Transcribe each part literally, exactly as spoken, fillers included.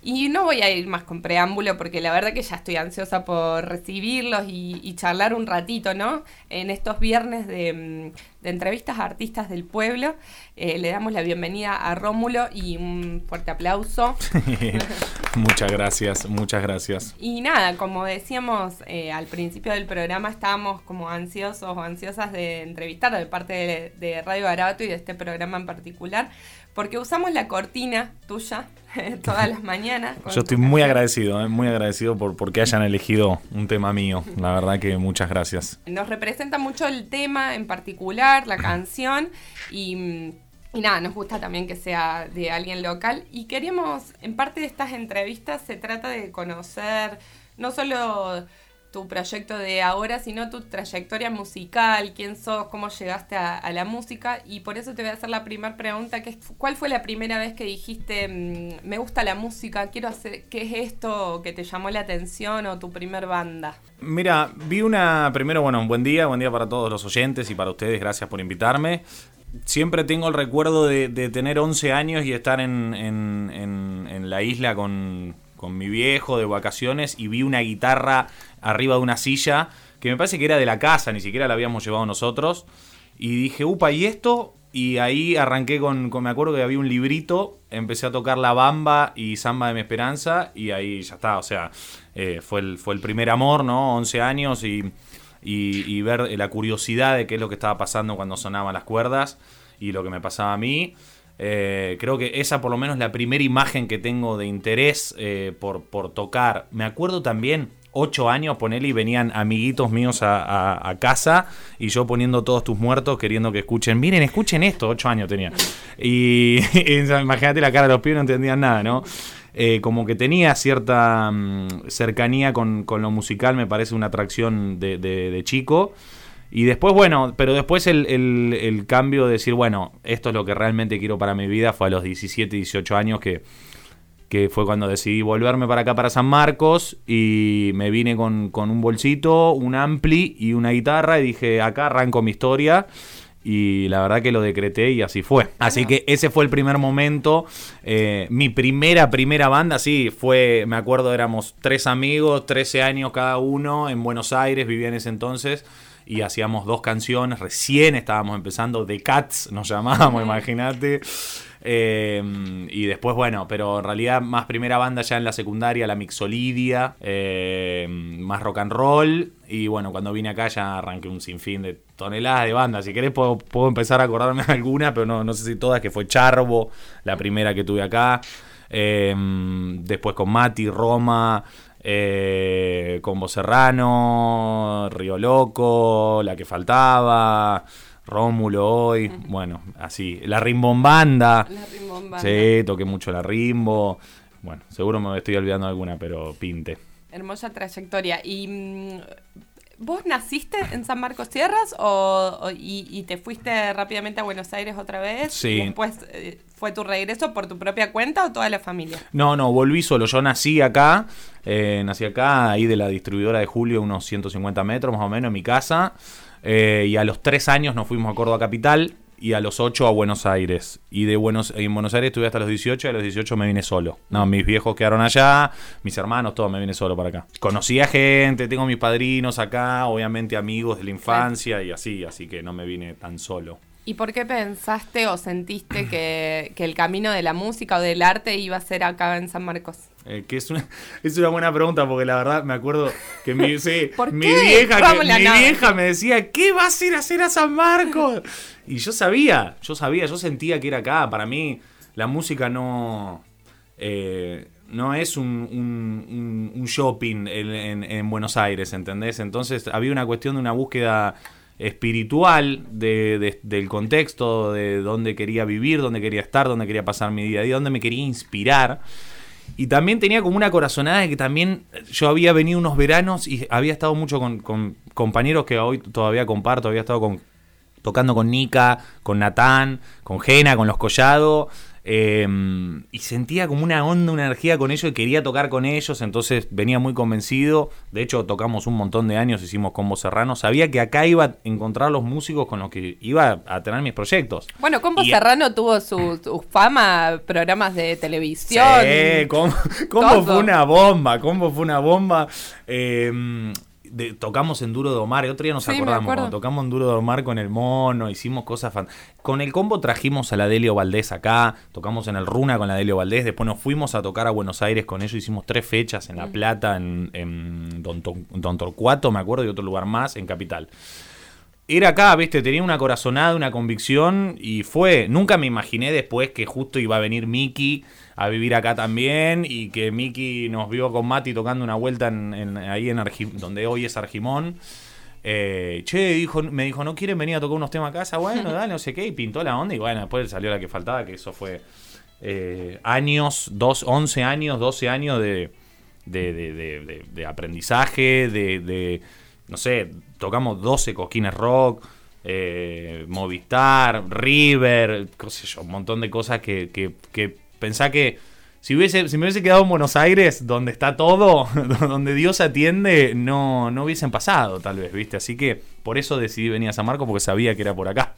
Y no voy a ir más con preámbulo porque la verdad que ya estoy ansiosa por recibirlos y, y charlar un ratito, ¿no? En estos viernes de, de entrevistas a artistas del pueblo. Eh, le damos la bienvenida a Rómulo y un fuerte aplauso. Muchas gracias, muchas gracias. Y nada, como decíamos eh, al principio del programa, estábamos como ansiosos o ansiosas de entrevistar de parte de, de Radio Garabato y de este programa en particular, porque usamos la cortina tuya todas las mañanas. Yo estoy muy agradecido, eh, muy agradecido por porque hayan elegido un tema mío. La verdad que muchas gracias. Nos representa mucho el tema en particular, la canción, y, y nada, nos gusta también que sea de alguien local. Y queríamos, en parte de estas entrevistas, se trata de conocer no solo tu proyecto de ahora, sino tu trayectoria musical, quién sos, cómo llegaste a, a la música, y por eso te voy a hacer la primera pregunta, que es, ¿cuál fue la primera vez que dijiste, mmm, me gusta la música, quiero hacer, qué es esto que te llamó la atención, o tu primer banda? Mira, vi una, primero, bueno, un buen día, buen día para todos los oyentes y para ustedes, gracias por invitarme. Siempre tengo el recuerdo de, de tener once años y estar en, en, en, en la isla con, con mi viejo de vacaciones, y vi una guitarra arriba de una silla, que me parece que era de la casa, ni siquiera la habíamos llevado nosotros, y dije, upa, ¿y esto? Y ahí arranqué con, con, me acuerdo que había un librito, empecé a tocar la bamba y samba de mi esperanza, y ahí ya está, o sea, eh, fue, el, fue el primer amor, ¿no? once años, y, y, y ver la curiosidad de qué es lo que estaba pasando cuando sonaban las cuerdas, y lo que me pasaba a mí. Eh, creo que esa por lo menos es la primera imagen que tengo de interés eh, por, por tocar. Me acuerdo también, ocho años, ponele, y venían amiguitos míos a, a, a casa, y yo poniendo Todos tus muertos, queriendo que escuchen, miren, escuchen esto, ocho años tenía. Y, y imagínate la cara de los pibes, no entendían nada, ¿no? Eh, como que tenía cierta um, cercanía con, con lo musical, me parece una atracción de, de, de chico. Y después, bueno, pero después el, el, el cambio de decir, bueno, esto es lo que realmente quiero para mi vida, fue a los diecisiete, dieciocho años que... que fue cuando decidí volverme para acá, para San Marcos, y me vine con, con un bolsito, un ampli y una guitarra, y dije, acá arranco mi historia, y la verdad que lo decreté y así fue. Así que ese fue el primer momento. Eh, mi primera, primera banda, sí, fue, me acuerdo, éramos tres amigos, trece años cada uno, en Buenos Aires, vivía en ese entonces, y hacíamos dos canciones, recién estábamos empezando, The Cats nos llamábamos, imagínate. Eh, y después, bueno, pero en realidad más primera banda ya en la secundaria, la Mixolidia, eh, más rock and roll, y bueno, cuando vine acá ya arranqué un sinfín de toneladas de bandas. Si querés puedo, puedo empezar a acordarme de alguna, pero no, no sé si todas, que fue Charbo, la primera que tuve acá, eh, después con Mati, Roma, eh, Combo Serrano, Río Loco, La que faltaba, Rómulo hoy, uh-huh. Bueno, así, la Rimbombanda. La Rimbombanda. Sí, toqué mucho la Rimbo. Bueno, seguro me estoy olvidando de alguna, pero pinte. Hermosa trayectoria. ¿Y vos naciste en San Marcos Sierras o, o y, y te fuiste rápidamente a Buenos Aires otra vez? Sí. ¿Y después eh, fue tu regreso por tu propia cuenta o toda la familia? No, no, volví solo. Yo nací acá, eh, nací acá, ahí de la distribuidora de Julio, unos ciento cincuenta metros más o menos, en mi casa. Eh, y a los tres años nos fuimos a Córdoba Capital, y a los ocho a Buenos Aires. Y de Buenos, en Buenos Aires estuve hasta los dieciocho, y a los dieciocho me vine solo. No, mis viejos quedaron allá, mis hermanos, todo, me vine solo para acá. Conocí a gente, tengo mis padrinos acá, obviamente amigos de la infancia, y así, así que no me vine tan solo. ¿Y por qué pensaste o sentiste que, que el camino de la música o del arte iba a ser acá en San Marcos? Eh, que es una, es una buena pregunta, porque la verdad me acuerdo que mi, sí, ¿Por mi, qué? vieja, que, mi vieja me decía, ¿qué vas a ir a hacer a San Marcos? Y yo sabía, yo sabía, yo sentía que era acá. Para mí la música no, eh, no es un, un, un shopping en, en, en Buenos Aires, ¿entendés? Entonces había una cuestión de una búsqueda espiritual de, de, del contexto, de dónde quería vivir, dónde quería estar, dónde quería pasar mi día a día, dónde me quería inspirar. Y también tenía como una corazonada de que también yo había venido unos veranos y había estado mucho con, con compañeros que hoy todavía comparto, había estado con, tocando con Nika, con Natán, con Jena, con Los Collado, Eh, y sentía como una onda, una energía con ellos y quería tocar con ellos, entonces venía muy convencido. De hecho, tocamos un montón de años, hicimos Combo Serrano. Sabía que acá iba a encontrar los músicos con los que iba a tener mis proyectos. Bueno, Combo y, Serrano tuvo su, su fama, programas de televisión. Sí, Combo, Combo fue una bomba, Combo fue una bomba. Eh, De, tocamos en Duro de Omar, el otro día nos sí, acordamos, cuando tocamos en Duro de Omar con el Mono, hicimos cosas fan... Con el Combo trajimos a la Delio Valdés acá, tocamos en el Runa con la Delio Valdés, después nos fuimos a tocar a Buenos Aires con ellos, hicimos tres fechas en La Plata, en, en Don, Don Torcuato, me acuerdo, y otro lugar más, en Capital. Era acá, viste, tenía una corazonada, una convicción, y fue, nunca me imaginé después que justo iba a venir Miki a vivir acá también, y que Miki nos vio con Mati tocando una vuelta en, en, ahí en Argi, donde hoy es Argimón. Eh, che, dijo, me dijo, ¿no quieren venir a tocar unos temas a casa? Bueno, dale, no sé qué, y pintó la onda, y bueno, después salió la que faltaba, que eso fue eh, años, dos, once años, doce años de, de, de, de, de, de aprendizaje, de, de, no sé, tocamos doce Cosquines Rock, eh, Movistar, River, qué sé yo, un montón de cosas que, que, que pensá que si hubiese, si me hubiese quedado en Buenos Aires, donde está todo, donde Dios atiende, no, no hubiesen pasado, tal vez, ¿viste? Así que por eso decidí venir a San Marcos, porque sabía que era por acá.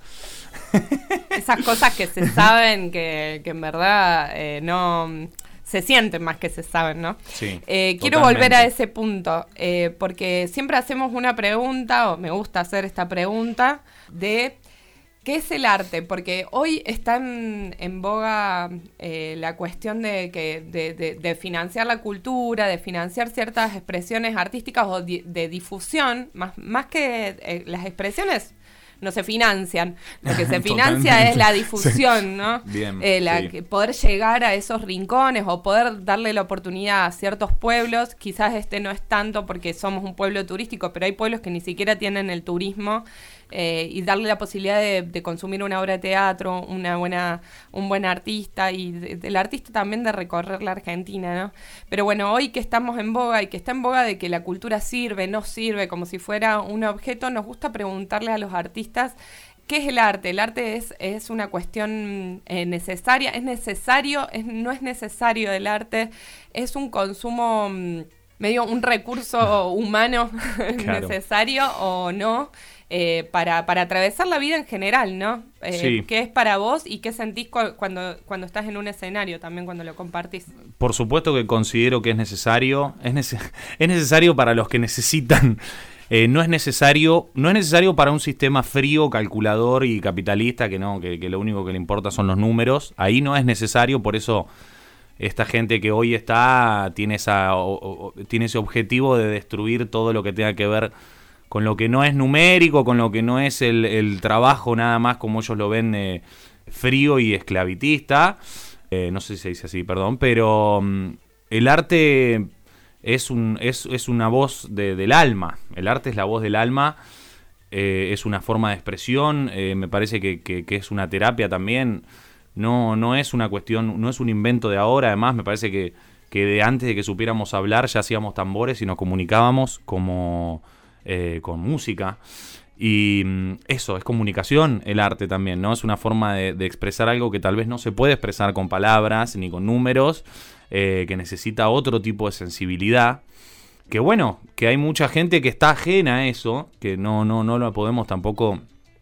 Esas cosas que se saben, que, que en verdad eh, no... se sienten más que se saben, ¿no? Sí, eh, quiero volver a ese punto, eh, porque siempre hacemos una pregunta, o me gusta hacer esta pregunta, de ¿qué es el arte? Porque hoy está en, en boga eh, la cuestión de, que, de, de, de financiar la cultura, de financiar ciertas expresiones artísticas o de, de difusión, más, más que eh, las expresiones no se financian, lo que se financia es la difusión, sí. ¿no? Bien, eh, la, sí. que poder llegar a esos rincones o poder darle la oportunidad a ciertos pueblos. Quizás este no es tanto porque somos un pueblo turístico, pero hay pueblos que ni siquiera tienen el turismo, eh, y darle la posibilidad de, de consumir una obra de teatro, una buena, un buen artista, y de, del artista también de recorrer la Argentina, ¿no? Pero bueno, hoy que estamos en boga y que está en boga de que la cultura sirve, no sirve, como si fuera un objeto, nos gusta preguntarle a los artistas ¿qué es el arte? El arte es, es una cuestión eh, necesaria, es necesario, es, no es necesario el arte, es un consumo, medio un recurso humano claro. necesario o no, eh, para, para atravesar la vida en general, ¿no? Eh, sí. ¿Qué es para vos y qué sentís cu- cuando, cuando estás en un escenario también, cuando lo compartís? Por supuesto que considero que es necesario, es, nece- es necesario para los que necesitan. Eh, no es necesario, no es necesario para un sistema frío, calculador y capitalista, que no, que, que lo único que le importa son los números. Ahí no es necesario, por eso esta gente que hoy está tiene esa o, o, tiene ese objetivo de destruir todo lo que tenga que ver con lo que no es numérico, con lo que no es el, el trabajo nada más como ellos lo ven, eh, frío y esclavitista. Eh, no sé si se dice así, perdón, pero um, el arte es un es, es una voz de, del alma. El arte es la voz del alma, eh, es una forma de expresión, eh, me parece que, que, que es una terapia también. No, no es una cuestión, no es un invento de ahora, además me parece que, que de antes de que supiéramos hablar ya hacíamos tambores y nos comunicábamos como eh, con música. Y eso, es comunicación el arte también, ¿no? Es una forma de, de expresar algo que tal vez no se puede expresar con palabras ni con números, eh, que necesita otro tipo de sensibilidad. Que bueno, que hay mucha gente que está ajena a eso, que no, no, no lo podemos tampoco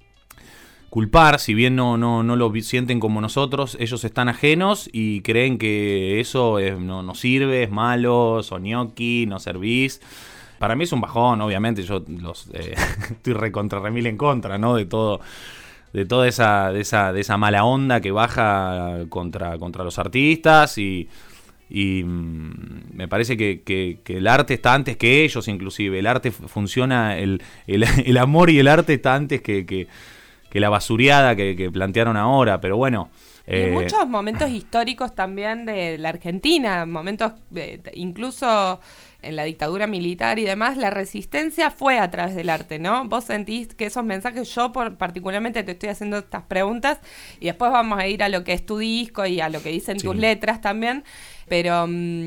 culpar, si bien no, no, no lo sienten como nosotros, ellos están ajenos y creen que eso es, no, no sirve, es malo, son ñoqui, no servís. Para mí es un bajón, obviamente, yo los eh, estoy recontra remil en contra, ¿no? De todo, de toda esa, de esa, de esa mala onda que baja contra, contra los artistas y, y mmm, me parece que, que, que el arte está antes que ellos, inclusive. El arte funciona, el, el, el amor y el arte está antes que, que, que la basureada que, que plantearon ahora, pero bueno. Y eh, muchos momentos históricos también de la Argentina, momentos eh, incluso en la dictadura militar y demás, la resistencia fue a través del arte, ¿no? Vos sentís que esos mensajes, yo por, particularmente te estoy haciendo estas preguntas y después vamos a ir a lo que es tu disco y a lo que dicen sí. tus letras también, pero um,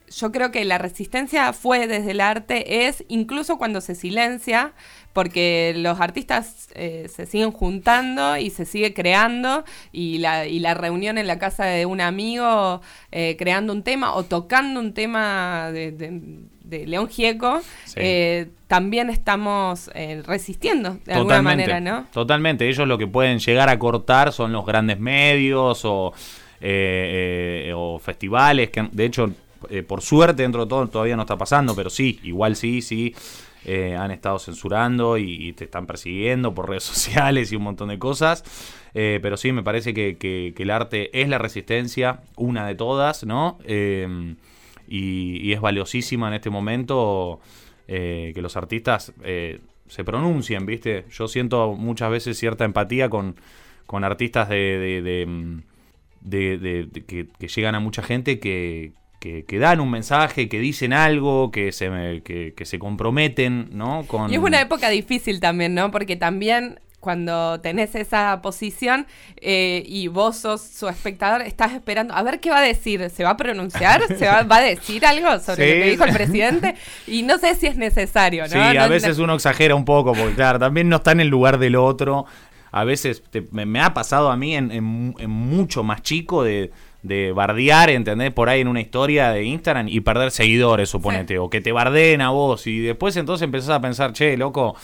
yo creo que la resistencia fue desde el arte, es incluso cuando se silencia, porque los artistas eh, se siguen juntando y se sigue creando, y la, y la reunión en la casa de un amigo eh, creando un tema o tocando un tema de, de, de León Gieco, sí. eh, también estamos eh, resistiendo de totalmente, alguna manera, ¿no? Totalmente, ellos lo que pueden llegar a cortar son los grandes medios o, eh, eh, o festivales, que de hecho, eh, por suerte dentro de todo todavía no está pasando, pero sí, igual sí, sí. Eh, han estado censurando y, y te están persiguiendo por redes sociales y un montón de cosas, eh, pero sí, me parece que, que, que el arte es la resistencia, una de todas, ¿no? Eh, y, y es valiosísima en este momento eh, que los artistas eh, se pronuncien, ¿viste? Yo siento muchas veces cierta empatía con, con artistas de, de, de, de, de, de que, que llegan a mucha gente que Que, que dan un mensaje, que dicen algo, que se que, que se comprometen, ¿no? Con... Y es una época difícil también, ¿no? Porque también cuando tenés esa posición eh, y vos sos su espectador, estás esperando a ver qué va a decir. ¿Se va a pronunciar? ¿Se va, va a decir algo sobre sí. lo que dijo el presidente? Y no sé si es necesario, ¿no? Sí, a no, veces no... uno exagera un poco, porque claro, también no está en el lugar del otro. A veces te, me, me ha pasado a mí en, en, en mucho más chico de... de bardear, ¿entendés? Por ahí en una historia de Instagram y perder seguidores, suponete, sí. o que te bardeen a vos, y después entonces empezás a pensar, che, loco,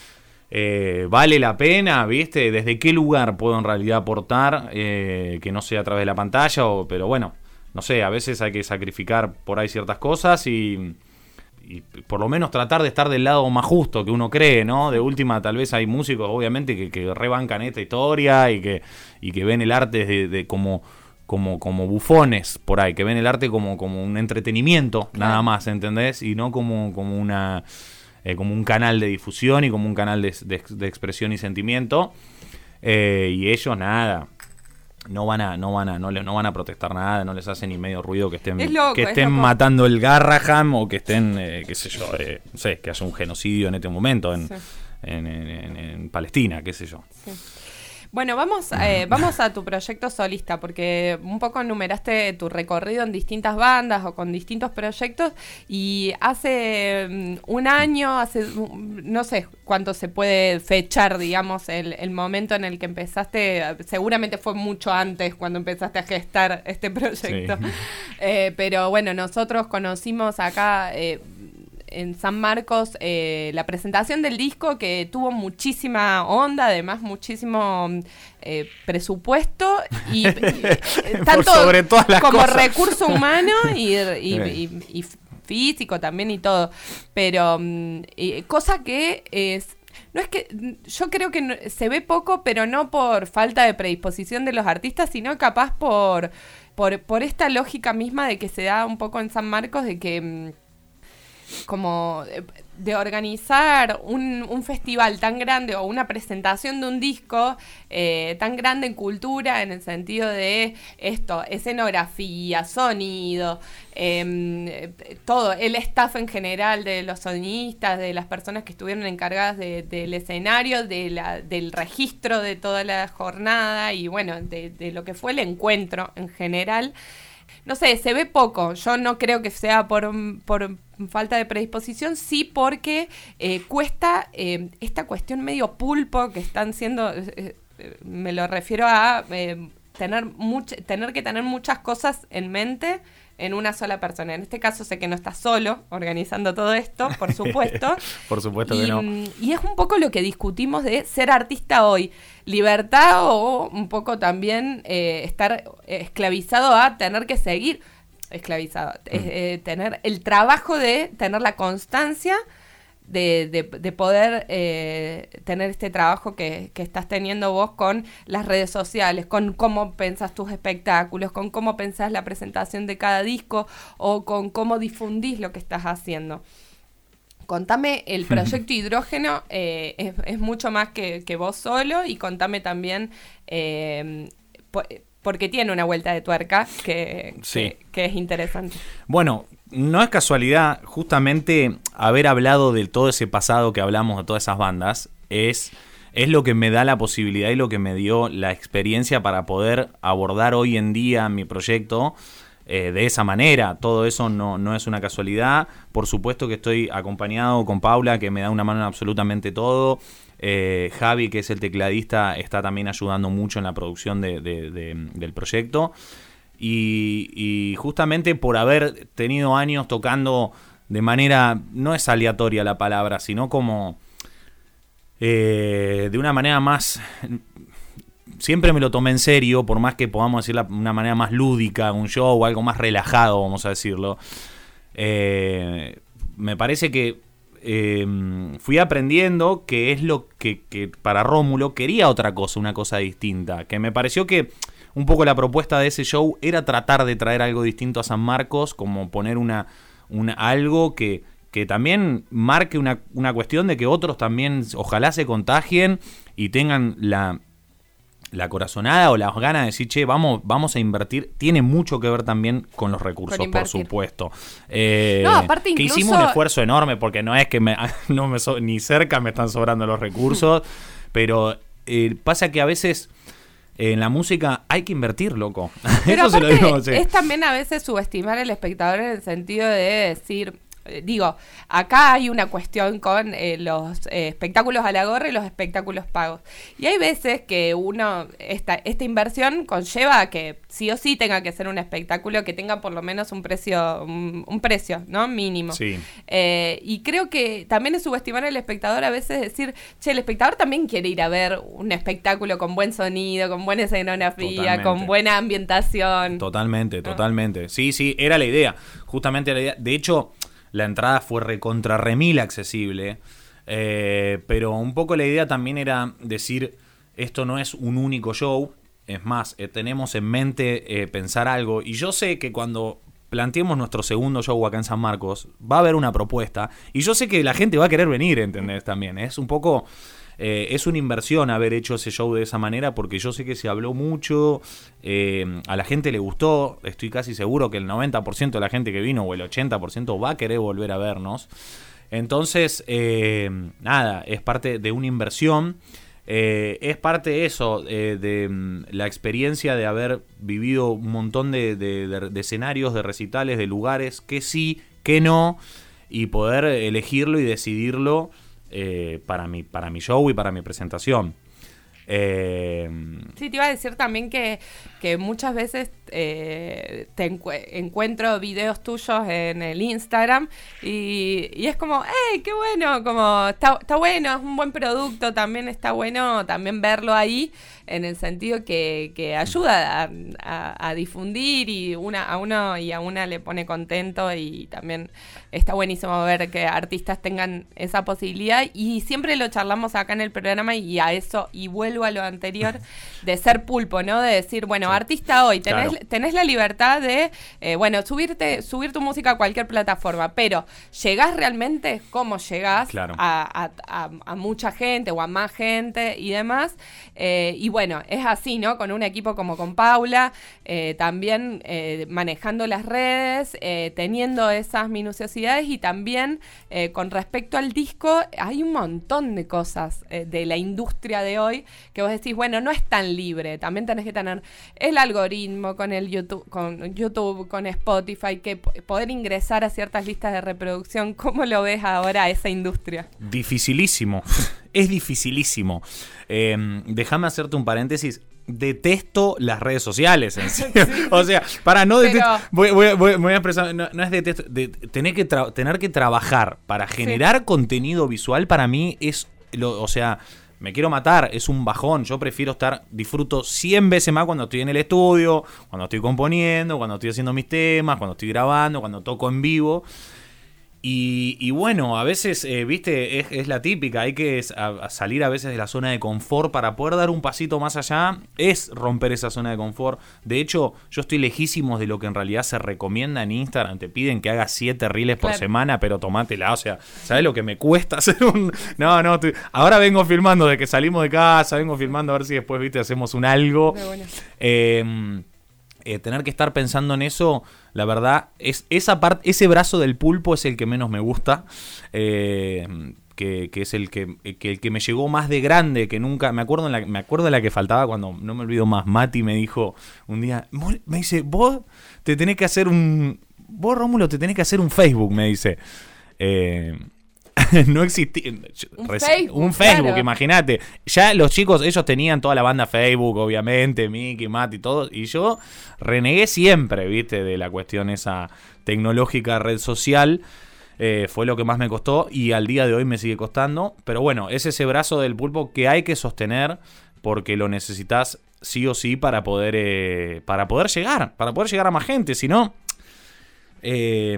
eh, ¿vale la pena? ¿Viste? ¿Desde qué lugar puedo en realidad aportar eh, que no sea a través de la pantalla? O, pero bueno, no sé, a veces hay que sacrificar por ahí ciertas cosas y, y por lo menos tratar de estar del lado más justo que uno cree, ¿no? De última, tal vez hay músicos, obviamente, que, que rebancan esta historia y que, y que ven el arte de, de como... Como, como bufones por ahí, que ven el arte como, como un entretenimiento, claro. nada más, ¿entendés? Y no como, como una eh, como un canal de difusión y como un canal de, de, de expresión y sentimiento. Eh, y ellos nada, no van a, no van a, no, le, no van a protestar nada, no les hace ni medio ruido que estén, loco, que estén matando el Garraham o que estén, eh, qué sé yo, eh, no sé, que haya un genocidio en este momento en, sí. en, en, en, en Palestina, qué sé yo. Sí. Bueno, vamos, eh, vamos a tu proyecto solista, porque un poco enumeraste tu recorrido en distintas bandas o con distintos proyectos, y hace um, un año, hace no sé cuánto se puede fechar, digamos, el, el momento en el que empezaste, seguramente fue mucho antes cuando empezaste a gestar este proyecto, sí. eh, pero bueno, nosotros conocimos acá... Eh, en San Marcos eh, la presentación del disco, que tuvo muchísima onda, además muchísimo eh, presupuesto y, y tanto sobre todas las como cosas. Recurso humano y, y, y, y físico también y todo, pero y, cosa que es no es que yo creo que no, se ve poco, pero no por falta de predisposición de los artistas, sino capaz por por por esta lógica misma de que se da un poco en San Marcos, de que como de organizar un, un festival tan grande o una presentación de un disco eh, tan grande en cultura, en el sentido de esto, escenografía, sonido, eh, todo, el staff en general de los sonistas, de las personas que estuvieron encargadas de, del escenario, de la, del registro de toda la jornada y bueno, de, de lo que fue el encuentro en general. No sé, se ve poco. Yo no creo que sea por, por falta de predisposición, sí porque eh, cuesta eh, esta cuestión medio pulpo que están siendo, eh, eh, me lo refiero a eh, tener, much, tener que tener muchas cosas en mente en una sola persona. En este caso sé que no estás solo organizando todo esto, por supuesto. Por supuesto y, que no. Y es un poco lo que discutimos de ser artista hoy. Libertad o un poco también eh, estar esclavizado a tener que seguir, esclavizado, mm. eh, tener el trabajo de tener la constancia de, de, de poder eh, tener este trabajo que, que estás teniendo vos con las redes sociales, con cómo pensás tus espectáculos, con cómo pensás la presentación de cada disco o con cómo difundís lo que estás haciendo. Contame, el proyecto Hidrógeno eh, es, es mucho más que, que vos solo, y contame también, eh, po- porque tiene una vuelta de tuerca que, sí. que, que es interesante. Bueno, no es casualidad justamente haber hablado de todo ese pasado que hablamos de todas esas bandas, es, es lo que me da la posibilidad y lo que me dio la experiencia para poder abordar hoy en día mi proyecto eh, de esa manera. Todo eso no, no es una casualidad. Por supuesto que estoy acompañado con Paula, que me da una mano en absolutamente todo. Eh, Javi, que es el tecladista, está también ayudando mucho en la producción de, de, de, del proyecto. Y, y justamente por haber tenido años tocando de manera, no es aleatoria la palabra, sino como eh, de una manera más... Siempre me lo tomé en serio, por más que podamos decir de una manera más lúdica, un show o algo más relajado, vamos a decirlo. Eh, me parece que eh, fui aprendiendo que es lo que, que para Rómulo quería otra cosa, una cosa distinta. Que me pareció que un poco la propuesta de ese show era tratar de traer algo distinto a San Marcos, como poner una, una algo que, que también marque una, una cuestión de que otros también ojalá se contagien y tengan la... la corazonada o las ganas de decir, che, vamos, vamos a invertir. Tiene mucho que ver también con los recursos, con por supuesto. Eh, no, aparte que incluso... hicimos un esfuerzo enorme, porque no es que me, no me so, ni cerca me están sobrando los recursos, pero eh, pasa que a veces eh, en la música hay que invertir, loco. Pero Eso se lo digo, sí. Es también a veces subestimar al espectador en el sentido de decir... Digo, acá hay una cuestión con eh, los eh, espectáculos a la gorra y los espectáculos pagos. Y hay veces que uno, esta, esta inversión conlleva a que sí o sí tenga que ser un espectáculo que tenga por lo menos un precio, un, un precio, ¿no? Mínimo. Sí. Eh, y creo que también es subestimar al espectador a veces decir, che, el espectador también quiere ir a ver un espectáculo con buen sonido, con buena escenografía, totalmente, con buena ambientación. Totalmente, totalmente. Sí, sí, era la idea. Justamente la idea. De hecho... La entrada fue recontra remil accesible, eh, pero un poco la idea también era decir, esto no es un único show, es más, eh, tenemos en mente eh, pensar algo, y yo sé que cuando planteemos nuestro segundo show acá en San Marcos, va a haber una propuesta, y yo sé que la gente va a querer venir, ¿entendés? También, es un poco... Eh, es una inversión haber hecho ese show de esa manera, porque yo sé que se habló mucho, eh, a la gente le gustó, estoy casi seguro que el noventa por ciento de la gente que vino o el ochenta por ciento va a querer volver a vernos. Entonces, eh, nada, es parte de una inversión, eh, es parte de eso, eh, de um, la experiencia de haber vivido un montón de, de, de, de escenarios, de recitales, de lugares, que sí, que no, y poder elegirlo y decidirlo. Eh, para mi para mi show y para mi presentación. Eh, sí, te iba a decir también que, que muchas veces eh, te encu- encuentro videos tuyos en el Instagram y, y es como, ¡hey, qué bueno! Como está, está bueno, es un buen producto, también está bueno también verlo ahí, en el sentido que, que ayuda a, a, a difundir y una a uno y a una le pone contento, y también está buenísimo ver que artistas tengan esa posibilidad, y siempre lo charlamos acá en el programa, y a eso, y vuelvo a lo anterior, de ser pulpo, ¿no? De decir, bueno, sí, artista hoy, tenés, claro, tenés la libertad de, eh, bueno, subirte, subir tu música a cualquier plataforma, pero ¿llegás realmente? ¿Cómo llegás? Claro. a, a, a, a mucha gente o a más gente y demás? Eh, y bueno, es así, ¿no? Con un equipo como con Paula, eh, también eh, manejando las redes, eh, teniendo esas minuciosidades, y también eh, con respecto al disco, hay un montón de cosas eh, de la industria de hoy que vos decís, bueno, no es tan libre, también tenés que tener el algoritmo con el YouTube, con YouTube, con Spotify, que p- poder ingresar a ciertas listas de reproducción. ¿Cómo lo ves ahora esa industria? Dificilísimo, es dificilísimo. Eh, déjame hacerte un paréntesis. Detesto las redes sociales en sí. O sea, para no detesto, Pero... voy, voy, voy, voy a expresar, no, no es detesto, de, tener que tra- tener que trabajar para generar sí. contenido visual, para mí es lo, o sea, me quiero matar, es un bajón. Yo prefiero estar, disfruto cien veces más cuando estoy en el estudio, cuando estoy componiendo, cuando estoy haciendo mis temas, cuando estoy grabando, cuando toco en vivo. Y, y bueno, a veces, eh, viste, es, es la típica, hay que a, a salir a veces de la zona de confort para poder dar un pasito más allá, es romper esa zona de confort. De hecho, yo estoy lejísimos de lo que en realidad se recomienda en Instagram, te piden que hagas siete reels por claro. semana, pero tomátela, o sea, ¿sabes lo que me cuesta hacer un...? No, no, estoy... ahora vengo filmando de que salimos de casa, vengo filmando a ver si después, viste, hacemos un algo. Bueno. Eh... Eh, tener que estar pensando en eso, la verdad, es esa parte, ese brazo del pulpo es el que menos me gusta, eh, que, que es el que, que el que me llegó más de grande, que nunca, me acuerdo en la, me acuerdo de la que faltaba cuando, no me olvido más, Mati me dijo un día, me dice, vos te tenés que hacer un, vos Rómulo te tenés que hacer un Facebook, me dice. Eh, no existía un reci- Facebook, un Facebook claro. Imagínate, ya los chicos, ellos tenían toda la banda Facebook, obviamente, Miki, Mati, todo, y yo renegué siempre, viste, de la cuestión esa tecnológica, red social. Eh, fue lo que más me costó y al día de hoy me sigue costando, pero bueno, es ese brazo del pulpo que hay que sostener porque lo necesitas sí o sí para poder eh, para poder llegar, para poder llegar a más gente, si no eh,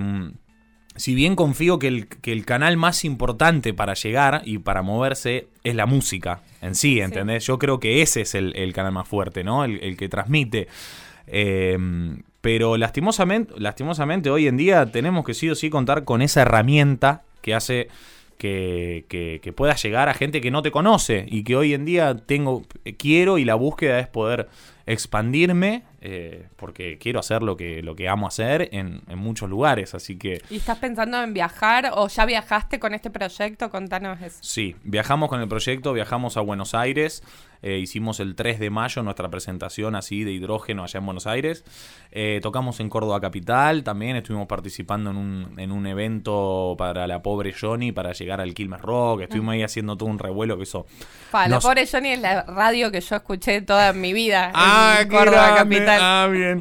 si bien confío que el, que el canal más importante para llegar y para moverse es la música en sí, ¿entendés? Sí. Yo creo que ese es el, el canal más fuerte, ¿no? El, el que transmite. Eh, pero lastimosamente, lastimosamente hoy en día tenemos que sí o sí contar con esa herramienta que hace que, que, que pueda llegar a gente que no te conoce y que hoy en día tengo, quiero y la búsqueda es poder expandirme eh, porque quiero hacer lo que, lo que amo hacer en, en muchos lugares, así que... ¿Y estás pensando en viajar o ya viajaste con este proyecto? Contanos eso. Sí, viajamos con el proyecto, viajamos a Buenos Aires, eh, hicimos el tres de mayo nuestra presentación así de hidrógeno allá en Buenos Aires, eh, tocamos en Córdoba Capital, también estuvimos participando en un, en un evento para la pobre Johnny para llegar al Quilmes Rock, estuvimos mm. ahí haciendo todo un revuelo que eso... Pa, nos... La pobre Johnny es la radio que yo escuché toda mi vida ah, en Córdoba grande. Capital. Ah, bien.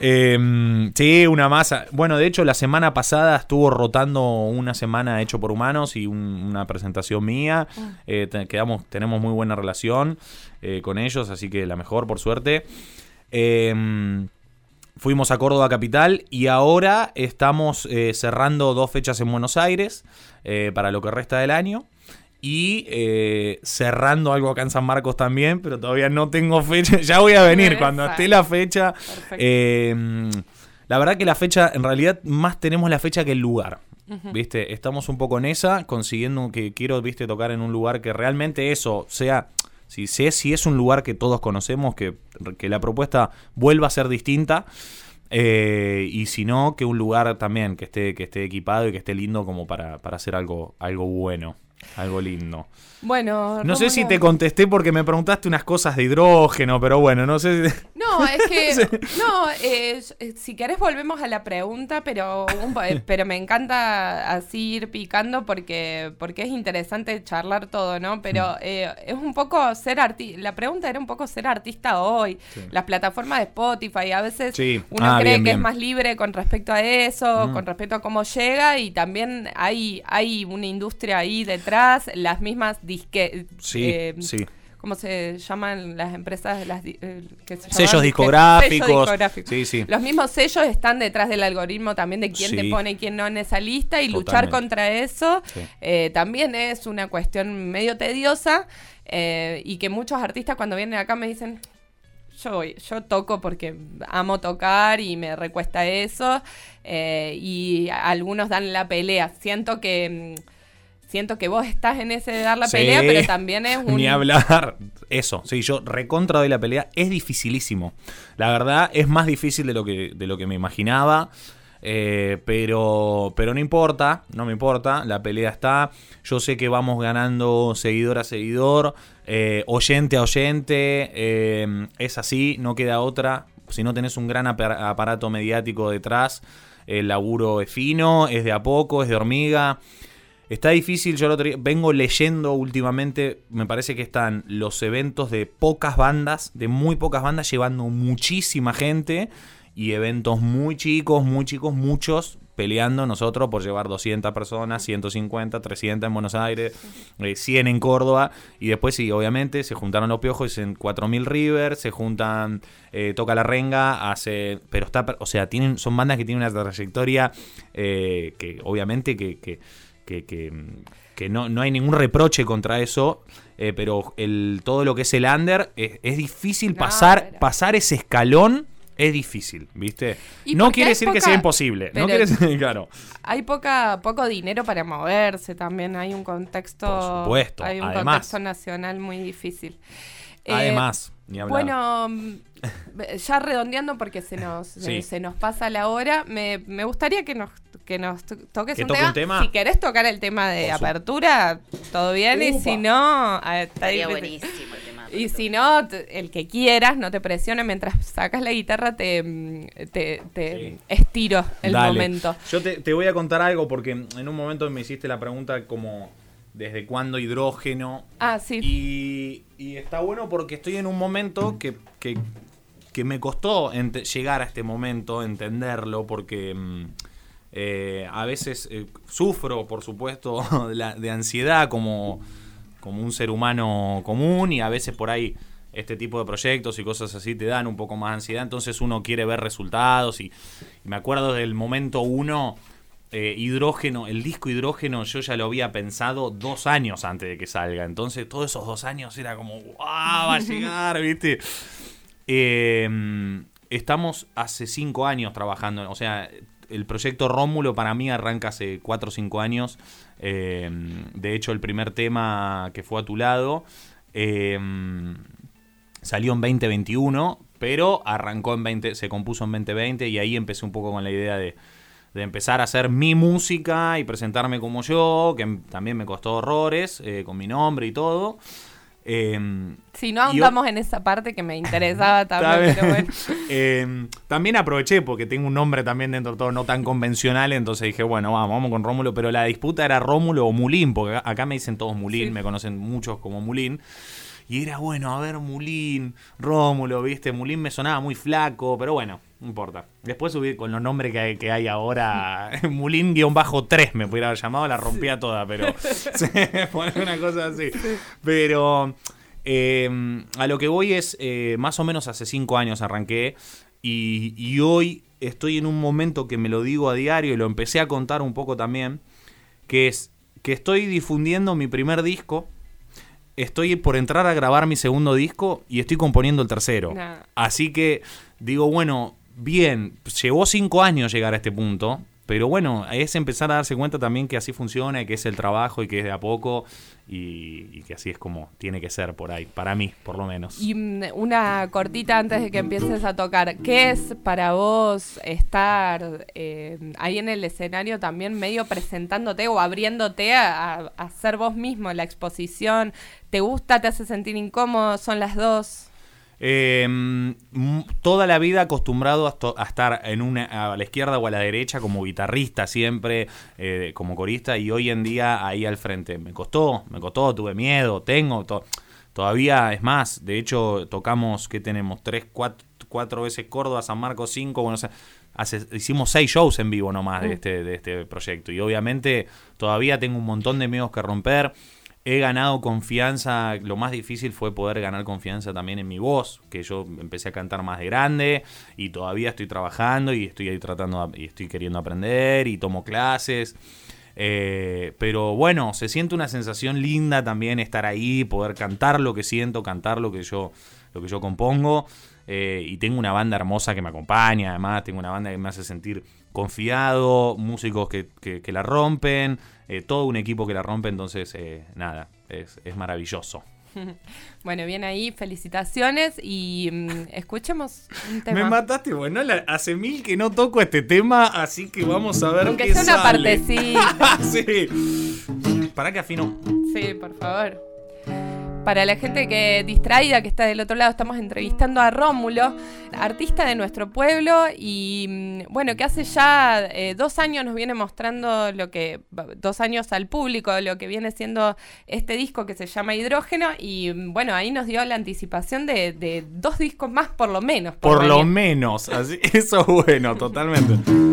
eh, sí, una masa. Bueno, de hecho, la semana pasada estuvo rotando una semana Hecho por Humanos y un, una presentación mía. Mm. Eh, te, quedamos, tenemos muy buena relación eh, con ellos, así que la mejor, por suerte. Eh, fuimos a Córdoba Capital y ahora estamos eh, cerrando dos fechas en Buenos Aires eh, para lo que resta del año. Y eh, cerrando algo acá en San Marcos también, pero todavía no tengo fecha. Ya voy a venir cuando esté la fecha. Eh, la verdad que la fecha, en realidad, más tenemos la fecha que el lugar. Uh-huh. ¿Viste? Estamos un poco en esa, consiguiendo que quiero, viste, tocar en un lugar que realmente eso sea. Si, si, es, si es un lugar que todos conocemos, que, que la propuesta vuelva a ser distinta. Eh, y si no, que un lugar también que esté, que esté equipado y que esté lindo como para, para hacer algo, algo bueno. Algo lindo. Bueno, no Rómulo... sé si te contesté porque me preguntaste unas cosas de hidrógeno, pero bueno, no sé si... No, es que... no, eh, si querés volvemos a la pregunta, pero un, pero me encanta así ir picando porque, porque es interesante charlar todo, ¿no? Pero eh, es un poco ser artista... La pregunta era un poco ser artista hoy. Sí. Las plataformas de Spotify, a veces sí. uno ah, cree bien, que bien. es más libre con respecto a eso, mm. con respecto a cómo llega y también hay, hay una industria ahí detrás, las mismas disque... Sí, eh, sí. ¿Cómo se llaman las empresas? Las, eh, que se sellos discográficos. Sellos discográficos. Sí, sí. Los mismos sellos están detrás del algoritmo también de quién sí. te pone y quién no en esa lista y Totalmente. luchar contra eso sí. eh, también es una cuestión medio tediosa eh, y que muchos artistas cuando vienen acá me dicen... Yo voy, yo toco porque amo tocar y me recuesta eso eh, y algunos dan la pelea. Siento que... Siento que vos estás en ese de dar la sí, pelea, pero también es un... Ni hablar. Eso, sí, yo recontra doy la pelea. Es dificilísimo. La verdad, es más difícil de lo que, de lo que me imaginaba. Eh, pero, pero no importa, no me importa. La pelea está. Yo sé que vamos ganando seguidor a seguidor, eh, oyente a oyente. Eh, es así, no queda otra. Si no tenés un gran aparato mediático detrás, el laburo es fino, es de a poco, es de hormiga. Está difícil, yo lo otro día, vengo leyendo últimamente, me parece que están los eventos de pocas bandas, de muy pocas bandas, llevando muchísima gente y eventos muy chicos, muy chicos, muchos, peleando nosotros por llevar doscientas personas, ciento cincuenta, trescientas en Buenos Aires, eh, cien en Córdoba, y después sí, obviamente, se juntaron los piojos en cuatro mil River, se juntan, eh, Toca la Renga, hace, pero está, o sea, tienen, son bandas que tienen una trayectoria eh, que obviamente que... que que, que, que no, no hay ningún reproche contra eso, eh, pero el, todo lo que es el under es, es difícil no, pasar, pero... pasar ese escalón, es difícil, ¿viste? No quiere decir poca, que sea imposible, no quiere decir, claro. Hay poca, poco dinero para moverse también, hay un contexto, por supuesto, hay un además, contexto nacional muy difícil. Además, eh, ni hablar. Bueno, ya redondeando porque se nos, sí. se, se nos pasa la hora, me, me gustaría que nos que nos to- toques ¿Que un, toque tema? un tema? Si querés tocar el tema de Por su- apertura, todo bien. Y Upa. si no, eh, está Estaría difícil. buenísimo el tema. Y si no, t- el que quieras, no te presiones. Mientras sacas la guitarra, te, mm, te, te Sí. estiro el Dale. momento. Yo te, te voy a contar algo porque en un momento me hiciste la pregunta como ¿desde cuándo hidrógeno? Ah, sí. Y, y está bueno porque estoy en un momento que, que, que me costó ente- llegar a este momento, entenderlo, porque mm, eh, a veces eh, sufro, por supuesto, de, la- de ansiedad como, como un ser humano común, y a veces por ahí este tipo de proyectos y cosas así te dan un poco más de ansiedad, entonces uno quiere ver resultados, y, y me acuerdo del momento uno. Eh, hidrógeno, el disco Hidrógeno yo ya lo había pensado dos años antes de que salga, entonces todos esos dos años era como ¡wow! Va a llegar, ¿viste? Eh, estamos hace cinco años trabajando, o sea, el proyecto Rómulo para mí arranca hace cuatro o cinco años. Eh, de hecho, el primer tema que fue A Tu Lado eh, salió en veinte veintiuno, pero arrancó en veinte, se compuso en veinte veinte, y ahí empecé un poco con la idea de de empezar a hacer mi música y presentarme como yo, que m- también me costó horrores, eh, con mi nombre y todo. Eh, Si no y ahondamos en esa parte que me interesaba también, Está pero bien. bueno. Eh, también aproveché porque tengo un nombre también dentro de todo no tan convencional, entonces dije, bueno, vamos, vamos con Rómulo, pero la disputa era Rómulo o Mulín, porque acá, acá me dicen todos Mulín, Sí. me conocen muchos como Mulín. Y era bueno, a ver, Mulín, Rómulo, ¿viste? Mulín me sonaba muy flaco, pero bueno, no importa. Después subí con los nombres que hay, que hay ahora, Mulín guión bajo tres me pudiera haber llamado, la rompía toda, pero fue una cosa así. Pero eh, a lo que voy es, eh, más o menos hace cinco años arranqué, y, y hoy estoy en un momento que me lo digo a diario, y lo empecé a contar un poco también, que es que estoy difundiendo mi primer disco. Estoy por entrar a grabar mi segundo disco y estoy componiendo el tercero. Nah. Así que digo, bueno, bien, llevó cinco años llegar a este punto, pero bueno, es empezar a darse cuenta también que así funciona y que es el trabajo y que es de a poco y, y que así es como tiene que ser por ahí, para mí, por lo menos. Y mm, una cortita antes de que empieces a tocar. ¿Qué es para vos estar eh, ahí en el escenario también medio presentándote o abriéndote a, a, a ser vos mismo la exposición? ¿Te gusta? ¿Te hace sentir incómodo? ¿Son las dos? Eh, m- toda la vida acostumbrado a, esto- a estar en una, a la izquierda o a la derecha como guitarrista siempre, eh, como corista, y hoy en día ahí al frente. Me costó, me costó, tuve miedo, tengo, to- todavía es más. De hecho, tocamos, ¿qué tenemos? Tres, cuatro, cuatro veces Córdoba, San Marcos, cinco, Buenos Aires. Hace, hicimos seis shows en vivo nomás de este, de este proyecto, y obviamente todavía tengo un montón de miedos que romper. He ganado confianza, lo más difícil fue poder ganar confianza también en mi voz, que yo empecé a cantar más de grande y todavía estoy trabajando y estoy ahí tratando y estoy queriendo aprender y tomo clases. Eh, pero bueno, se siente una sensación linda también estar ahí, poder cantar lo que siento, cantar lo que yo, lo que yo compongo. Eh, y tengo una banda hermosa que me acompaña, además tengo una banda que me hace sentir confiado, músicos que, que, que la rompen, eh, todo un equipo que la rompe, entonces eh, nada, es, es maravilloso. Bueno, bien ahí, felicitaciones y mm, escuchemos un tema. Me mataste, bueno, la- hace mil que no toco este tema, así que vamos a ver Aunque qué sea una sale. partecita. Sí. Para que afino. Sí, por favor. Para la gente que distraída que está del otro lado, estamos entrevistando a Rómulo, artista de nuestro pueblo y mm, bueno, que hace ya eh, dos años nos viene mostrando lo que, dos años al público, lo que viene siendo este disco que se llama Hidrógeno y mm, bueno, ahí nos dio la anticipación de, de dos discos más por lo menos. Por lo venir. menos, así, eso es bueno, totalmente.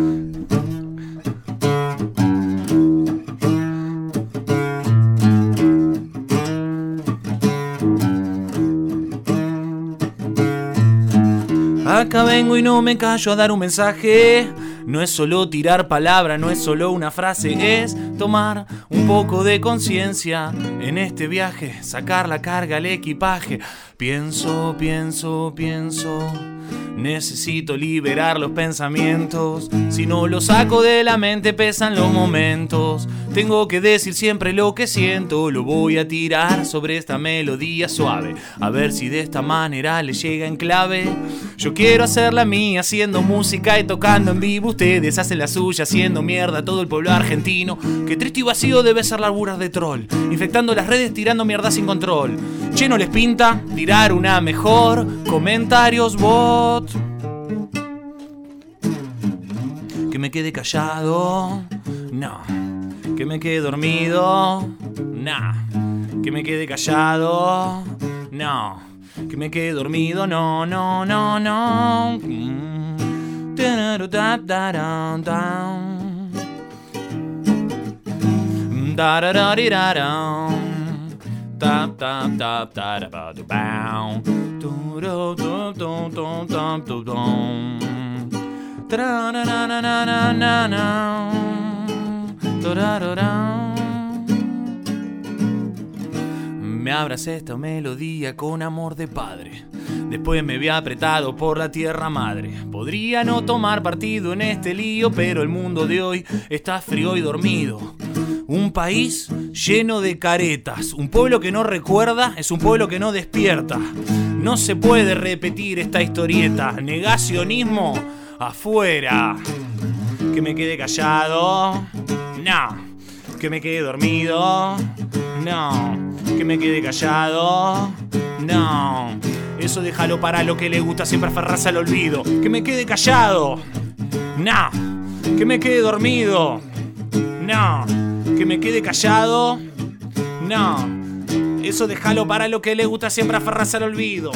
Acá vengo y no me callo a dar un mensaje. No es solo tirar palabra, no es solo una frase, es tomar un poco de conciencia en este viaje, sacar la carga, el equipaje. Pienso, pienso, pienso, necesito liberar los pensamientos. Si no los saco de la mente pesan los momentos. Tengo que decir siempre lo que siento, lo voy a tirar sobre esta melodía suave, a ver si de esta manera le llega en clave. Yo quiero hacer la mía haciendo música y tocando en vivo, ustedes hacen la suya haciendo mierda a todo el pueblo argentino. Qué triste y vacío debe ser laburar de troll, infectando las redes tirando mierda sin control. Che, ¿no les pinta tirar una mejor? Comentarios bot. Que me quede callado, no. Que me quede dormido, no. Que me quede callado, no. Que me quede dormido, no, no, no, no. Mm. Tap tap tap tap tap bow. Me abracé esta melodía con amor de padre. Después me vi apretado por la tierra madre. Podría no tomar partido en este lío, pero el mundo de hoy está frío y dormido. Un país lleno de caretas. Un pueblo que no recuerda es un pueblo que no despierta. No se puede repetir esta historieta. Negacionismo afuera. Que me quede callado, no. Que me quede dormido, no. Que me quede callado, no. Eso déjalo para lo que le gusta, siempre aferrarse al olvido. Que me quede callado, no. Que me quede dormido, no. Que me quede callado, no. Eso déjalo para lo que le gusta, siempre aferrarse al olvido.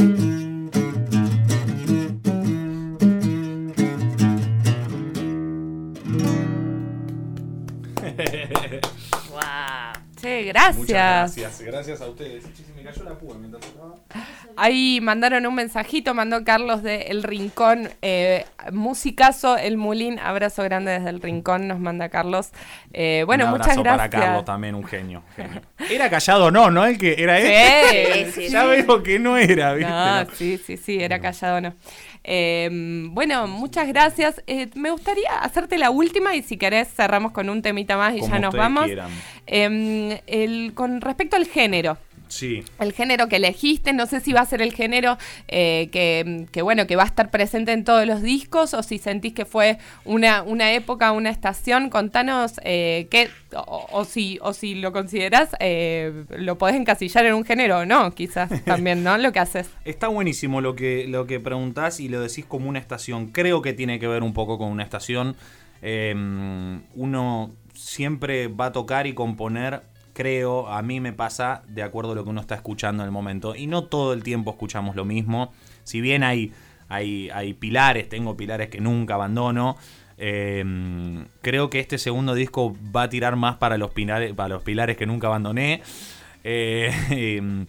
Wow. Sí, gracias. Muchas gracias, gracias a ustedes. Sí, me cayó la púa mientras estaba. Ahí mandaron un mensajito, mandó Carlos de El Rincón, eh, musicazo, El Mulín, abrazo grande desde El Rincón, nos manda Carlos. Eh, bueno, un muchas gracias. Para Carlos también, un genio, genio. Era callado o no, ¿no? El que era este. Sí, sí, ya sí. Veo que no era, ¿viste? No, sí, sí, sí, era callado o no. Eh, bueno, muchas gracias. Eh, me gustaría hacerte la última y si querés cerramos con un temita más y como ya nos vamos. Eh, el, con respecto al género. Sí. El género que elegiste, no sé si va a ser el género eh, que, que, bueno, que va a estar presente en todos los discos o si sentís que fue una, una época, una estación. Contanos eh, qué, o, o, si, o si lo considerás, eh, lo podés encasillar en un género o no, quizás también, ¿no? Lo que haces. Está buenísimo lo que, lo que preguntás y lo decís como una estación. Creo que tiene que ver un poco con una estación. Eh, uno siempre va a tocar y componer. Creo, a mí me pasa de acuerdo a lo que uno está escuchando en el momento. Y no todo el tiempo escuchamos lo mismo. Si bien hay, hay, hay pilares, tengo pilares que nunca abandono. Eh, creo que este segundo disco va a tirar más para los pilares, para los pilares que nunca abandoné. Eh, eh,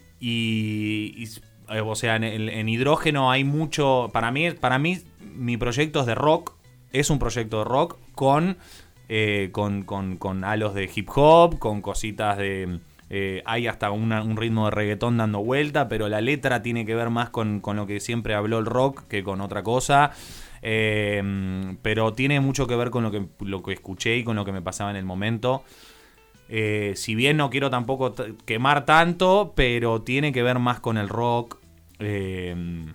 y, y, o sea, en, en Hidrógeno hay mucho... Para mí, para mí, mi proyecto es de rock. Es un proyecto de rock con... Eh, con, con, con halos de hip hop, con cositas de... Eh, hay hasta una, un ritmo de reggaetón dando vuelta, pero la letra tiene que ver más con, con lo que siempre habló el rock que con otra cosa. Eh, pero tiene mucho que ver con lo que, lo que escuché y con lo que me pasaba en el momento. Eh, si bien no quiero tampoco t- quemar tanto, pero tiene que ver más con el rock. Eh,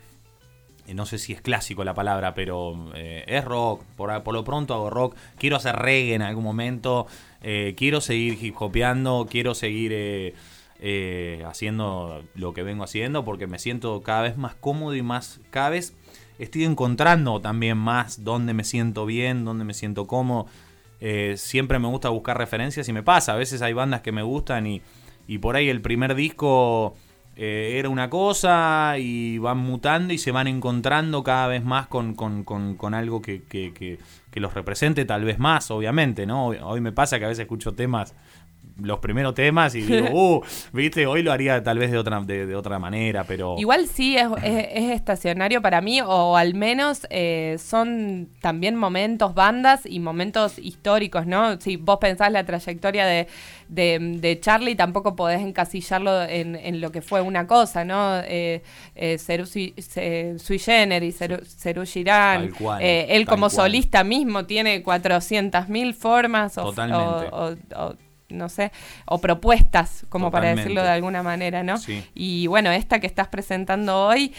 No sé si es clásico la palabra, pero eh, es rock. Por, por lo pronto hago rock. Quiero hacer reggae en algún momento. Eh, quiero seguir hip hopeando. Quiero seguir eh, eh, haciendo lo que vengo haciendo porque me siento cada vez más cómodo y más... Cada vez estoy encontrando también más dónde me siento bien, dónde me siento cómodo. Eh, siempre me gusta buscar referencias y me pasa. A veces hay bandas que me gustan y, y por ahí el primer disco... Eh, era una cosa y van mutando y se van encontrando cada vez más con, con, con, con algo que, que, que, que los represente tal vez más, obviamente, ¿no? Hoy, hoy me pasa que a veces escucho temas los primeros temas y digo, uh, viste, hoy lo haría tal vez de otra de, de otra manera, pero... Igual sí es, es, es estacionario para mí, o al menos eh, son también momentos, bandas y momentos históricos, ¿no? Si vos pensás la trayectoria de, de, de Charly, tampoco podés encasillarlo en, en lo que fue una cosa, ¿no? Eh, eh, Serú Sui Generis, Serú Girán, Tal cual, eh, él tal como cual. solista mismo tiene cuatrocientas mil formas o, Totalmente. o, o, o no sé, o propuestas, como Totalmente. para decirlo de alguna manera, ¿no? Sí. Y bueno, esta que estás presentando hoy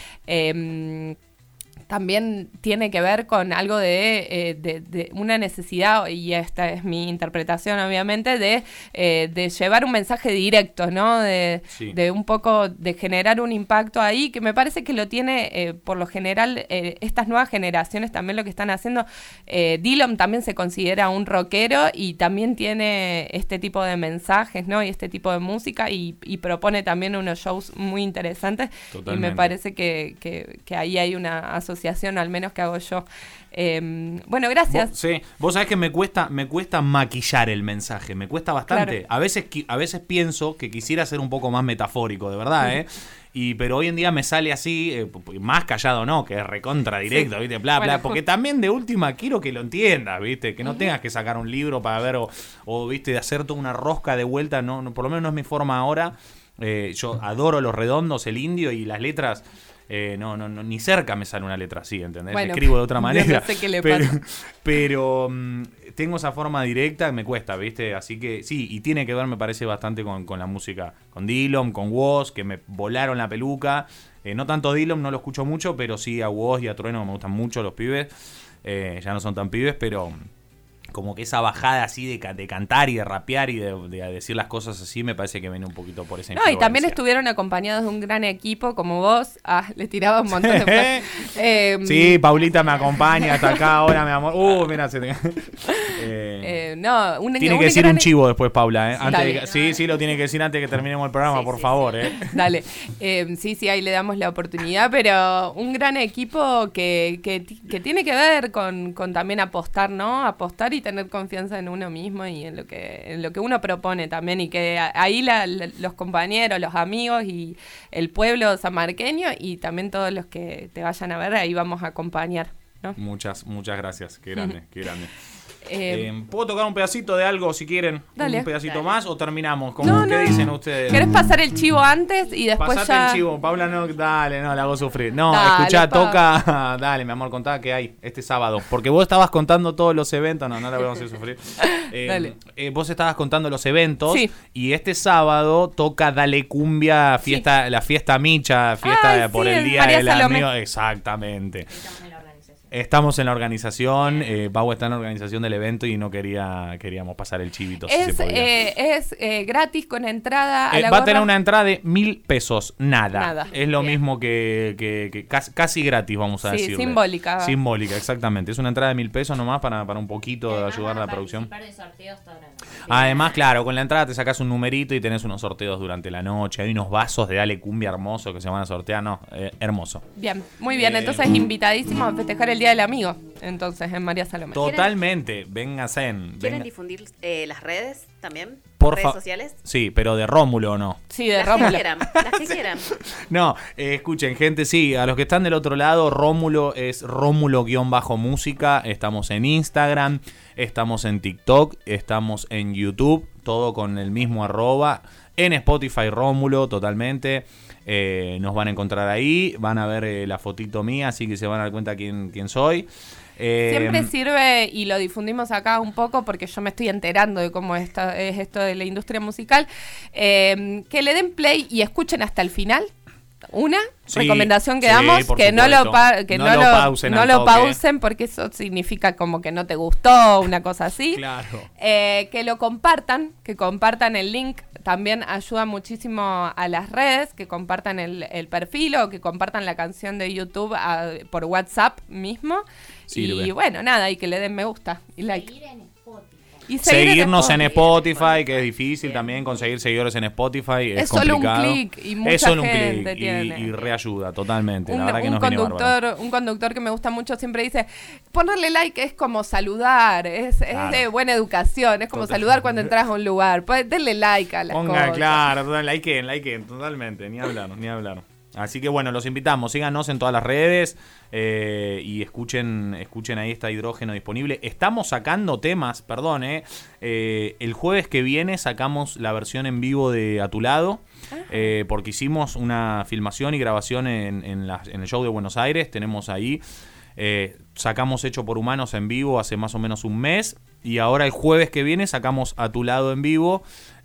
eh, también tiene que ver con algo de, eh, de, de una necesidad, y esta es mi interpretación obviamente, de, eh, de llevar un mensaje directo, ¿no? De, Sí. de un poco, de generar un impacto ahí, que me parece que lo tiene, eh, por lo general, eh, estas nuevas generaciones también lo que están haciendo. eh, Dillom también se considera un rockero y también tiene este tipo de mensajes, ¿no? Y este tipo de música, y, y propone también unos shows muy interesantes. Totalmente. Y me parece que, que, que ahí hay una asociación, al menos que hago yo. Eh, bueno, gracias. Vos, sí, vos sabés que me cuesta, me cuesta maquillar el mensaje, me cuesta bastante. Claro. A veces, qui- a veces pienso que quisiera ser un poco más metafórico, de verdad, ¿eh? Y, pero hoy en día me sale así, eh, p- más callado no, que es recontra directo, Sí. ¿viste? Bla, bla, Bueno, porque ju- también de última quiero que lo entiendas, ¿viste? Que no tengas que sacar un libro para ver o, o, ¿viste? De hacer toda una rosca de vuelta, no, no, por lo menos no es mi forma ahora. Eh, yo adoro los redondos, el indio y las letras. Eh, no, no, no, ni cerca me sale una letra así, ¿entendés? Bueno, Escribo de otra yo manera. no sé qué le pero, pasa. pero mm, tengo esa forma directa, me cuesta, ¿viste? Así que sí, y tiene que ver, me parece, bastante con, con la música. Con Dillom, con Woz, que me volaron la peluca. Eh, no tanto Dillom, no lo escucho mucho, pero sí a Woz y a Trueno me gustan mucho los pibes. Eh, ya no son tan pibes, pero como que esa bajada así de, ca- de cantar y de rapear y de, de decir las cosas así, me parece que viene un poquito por esa No, y también influencia. estuvieron acompañados de un gran equipo como vos. Ah, le tiraba un montón de... eh, Sí, Paulita me acompaña hasta acá ahora, mi amor. Uh, mira, se te... eh, eh, no, un, tiene un que decir gran- un chivo después, Paula, ¿eh? Antes de Dale. que- sí, sí, lo tiene que decir antes de que terminemos el programa, Sí, por sí, favor, sí. ¿eh? Dale, eh, sí, sí, ahí le damos la oportunidad, pero un gran equipo que, que, ti- que tiene que ver con, con también apostar, ¿no? Apostar y tener confianza en uno mismo y en lo que en lo que uno propone también, y que a- ahí la- la- los compañeros, los amigos y el pueblo sanmarqueño y también todos los que te vayan a ver, ahí vamos a acompañar, ¿no? Muchas, muchas gracias. Qué grande, qué grande. Eh, Eh, ¿Puedo tocar un pedacito de algo si quieren? Dale. ¿Un pedacito Dale. más o terminamos? ¿Cómo, No, ¿Qué no. dicen ustedes? ¿Querés pasar el chivo antes y después Pasate ya...? el chivo, Paula, no, dale, no, la hago sufrir. No, Dale, escuchá, Pau. toca, dale, mi amor, contá qué hay este sábado. Porque vos estabas contando todos los eventos, no, no la vamos a hacer sufrir. Eh, Dale. eh, vos estabas contando los eventos Sí. y este sábado toca Dale Cumbia, fiesta, la fiesta Micha, fiesta Ay, por sí, el en Día María del Salomé. Amigo. Exactamente. Estamos en la organización. Estamos en la organización, eh, Pau está en la organización del evento y no quería queríamos pasar el chivito. si se Es, podía. eh, es eh, gratis con entrada a Eh, la va a gorra. tener una entrada de mil pesos, nada. Nada. Es lo Bien. mismo que, que- que casi, casi gratis, vamos a Sí, decirle. simbólica. Simbólica, exactamente. Es una entrada de mil pesos nomás para, para un poquito de Además, ayudar a van la producción. participar de sorteos toda la noche. Además, claro, con la entrada te sacas un numerito y tenés unos sorteos durante la noche. Hay unos vasos de Dale Cumbia hermoso que se van a sortear. No, eh, hermoso. Bien, muy bien. Eh, Entonces, invitadísimos a festejar el Día del Amigo. Entonces, en María Salomé. Totalmente. Véngase en. ¿Quieren venga- difundir eh, las redes también? Por ¿Redes fa- sociales? Sí, pero de Rómulo o no. Sí, de Las que Rómulo. quieran, las que quieran. No, eh, escuchen, gente, sí, a los que están del otro lado, Rómulo es Rómulo-música. Estamos en Instagram, estamos en TikTok, estamos en YouTube, todo con el mismo arroba. En Spotify, Rómulo, totalmente. Eh, nos van a encontrar ahí, van a ver eh, la fotito mía, así que se van a dar cuenta quién, quién soy. Eh, Siempre sirve, y lo difundimos acá un poco porque yo me estoy enterando de cómo está, es esto de la industria musical, eh, que le den play y escuchen hasta el final. Una Sí, recomendación que sí, damos, por que no lo, supuesto. pa- que No no lo lo, pausen no al lo toque. pausen, porque eso significa como que no te gustó, una cosa así. Claro. Eh, que lo compartan, que compartan el link, también ayuda muchísimo a las redes, que compartan el, el perfil o que compartan la canción de YouTube a- por WhatsApp mismo. Sirve. Y bueno, nada, y que le den me gusta y like. Seguir en Spotify. Y seguir seguirnos en en Spotify, Spotify, que es difícil bien. también conseguir seguidores en Spotify. Es, Es solo un complicado. clic y mucha es solo un gente clic tiene. y, y reayuda totalmente. Un, la verdad que un nos viene bárbaro. conductor, un conductor que me gusta mucho siempre dice, ponerle like es como saludar, es, Claro. es de buena educación, es como Total. saludar cuando entras a un lugar. Pues, denle like a las Ponga, cosas. claro, total, likeen, likeen, totalmente, ni hablar, ni hablar. Así que bueno, los invitamos, síganos en todas las redes eh, y escuchen, escuchen ahí está Hidrógeno disponible. Estamos sacando temas, perdón, eh, eh, el jueves que viene sacamos la versión en vivo de A Tu Lado, eh, porque hicimos una filmación y grabación en, en, la- en el show de Buenos Aires, tenemos ahí, eh, sacamos Hecho por Humanos en vivo hace más o menos un mes. Y ahora el jueves que viene sacamos A Tu Lado en vivo,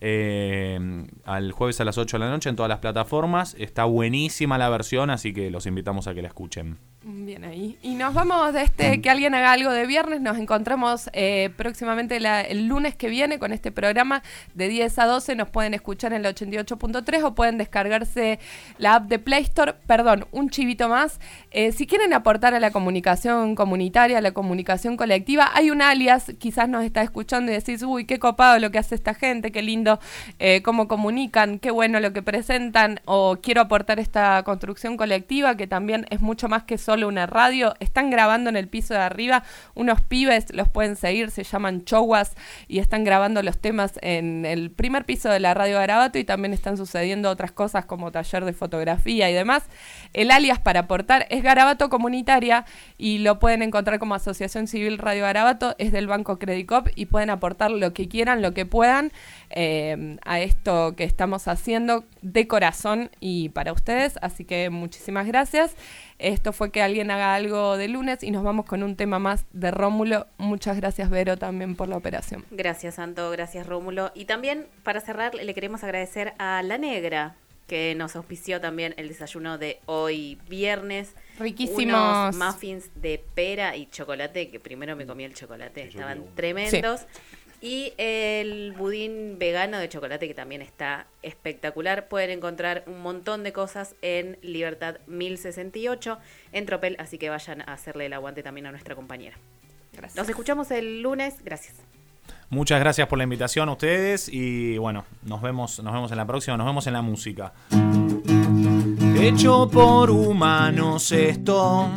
eh, al jueves a las ocho de la noche en todas las plataformas. Está buenísima la versión, así que los invitamos a que la escuchen. Bien ahí. Y nos vamos de este Que Alguien Haga Algo de viernes. Nos encontramos eh, próximamente la- el lunes que viene con este programa de diez a doce. Nos pueden escuchar en el ochenta y ocho punto tres o pueden descargarse la app de Play Store. Perdón, un chivito más. Eh, si quieren aportar a la comunicación comunitaria, a la comunicación colectiva, hay un alias, quizás nos está escuchando y decís, uy, qué copado lo que hace esta gente, qué lindo eh, cómo comunican, qué bueno lo que presentan, o quiero aportar esta construcción colectiva que también es mucho más que solo una radio. Están grabando en el piso de arriba unos pibes, los pueden seguir, se llaman Chowas y están grabando los temas en el primer piso de la radio Garabato, y también están sucediendo otras cosas como taller de fotografía y demás. El alias para aportar es Garabato Comunitaria y lo pueden encontrar como Asociación Civil Radio Garabato, es del Banco Credicop, y pueden aportar lo que quieran, lo que puedan eh, a esto que estamos haciendo de corazón y para ustedes. Así que muchísimas gracias. Esto fue Que Alguien Haga Algo de lunes y nos vamos con un tema más de Rómulo. Muchas gracias, Vero, también por la operación. Gracias, Santo, gracias, Rómulo. Y también, para cerrar, le queremos agradecer a La Negra, que nos auspició también el desayuno de hoy viernes. Riquísimos. Unos muffins de pera y chocolate, que primero me comí el chocolate, estaban quiero. tremendos. Y el budín vegano de chocolate, que también está espectacular. Pueden encontrar un montón de cosas en Libertad mil sesenta y ocho en Tropel, así que vayan a hacerle el aguante también a nuestra compañera. Gracias. Nos escuchamos el lunes, gracias. Muchas gracias por la invitación a ustedes y bueno, nos vemos, nos vemos en la próxima, nos vemos en la música. Hecho por humanos esto.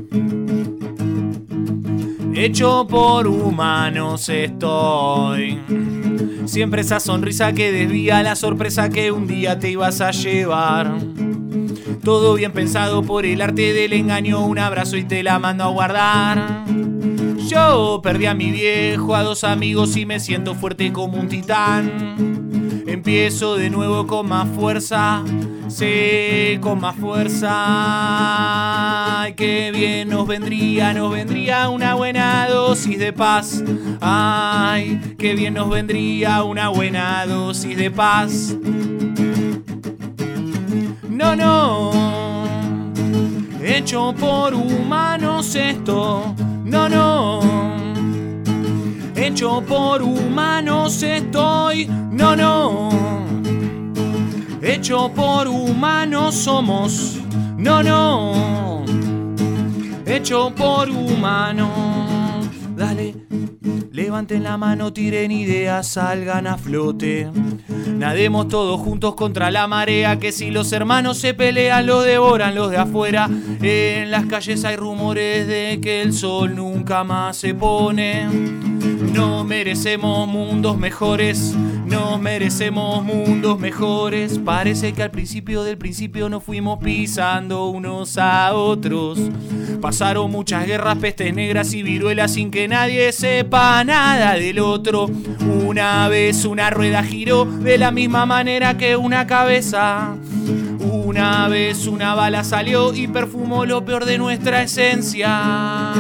Hecho por humanos estoy. Siempre esa sonrisa que desvía la sorpresa que un día te ibas a llevar. Todo bien pensado por el arte del engaño, un abrazo y te la mando a guardar. Yo perdí a mi viejo, a dos amigos y me siento fuerte como un titán. Empiezo de nuevo con más fuerza, sí, con más fuerza. Ay, qué bien nos vendría, nos vendría una buena dosis de paz. Ay, qué bien nos vendría una buena dosis de paz. No, no, hecho por humanos esto. No, no, hecho por humanos estoy. No, no, hecho por humanos somos. No, no, hecho por humanos. Dale, levanten la mano, tiren ideas, salgan a flote. Nademos todos juntos contra la marea, que si los hermanos se pelean los devoran los de afuera. En las calles hay rumores de que el sol nunca más se pone. No merecemos mundos mejores, nos merecemos mundos mejores. Parece que al principio del principio nos fuimos pisando unos a otros. Pasaron muchas guerras, pestes negras y viruelas sin que nadie sepa nada del otro. Una vez una rueda giró de la misma manera que una cabeza. Una vez una bala salió y perfumó lo peor de nuestra esencia.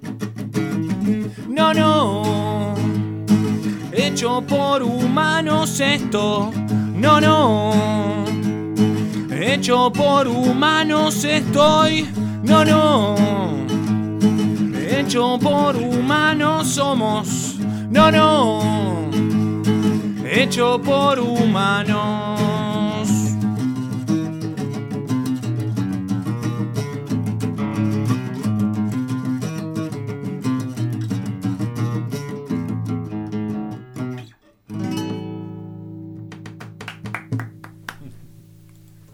No, no, hecho por humanos esto. No, no, hecho por humanos estoy. No, no, hecho por humanos somos. No, no, hecho por humanos.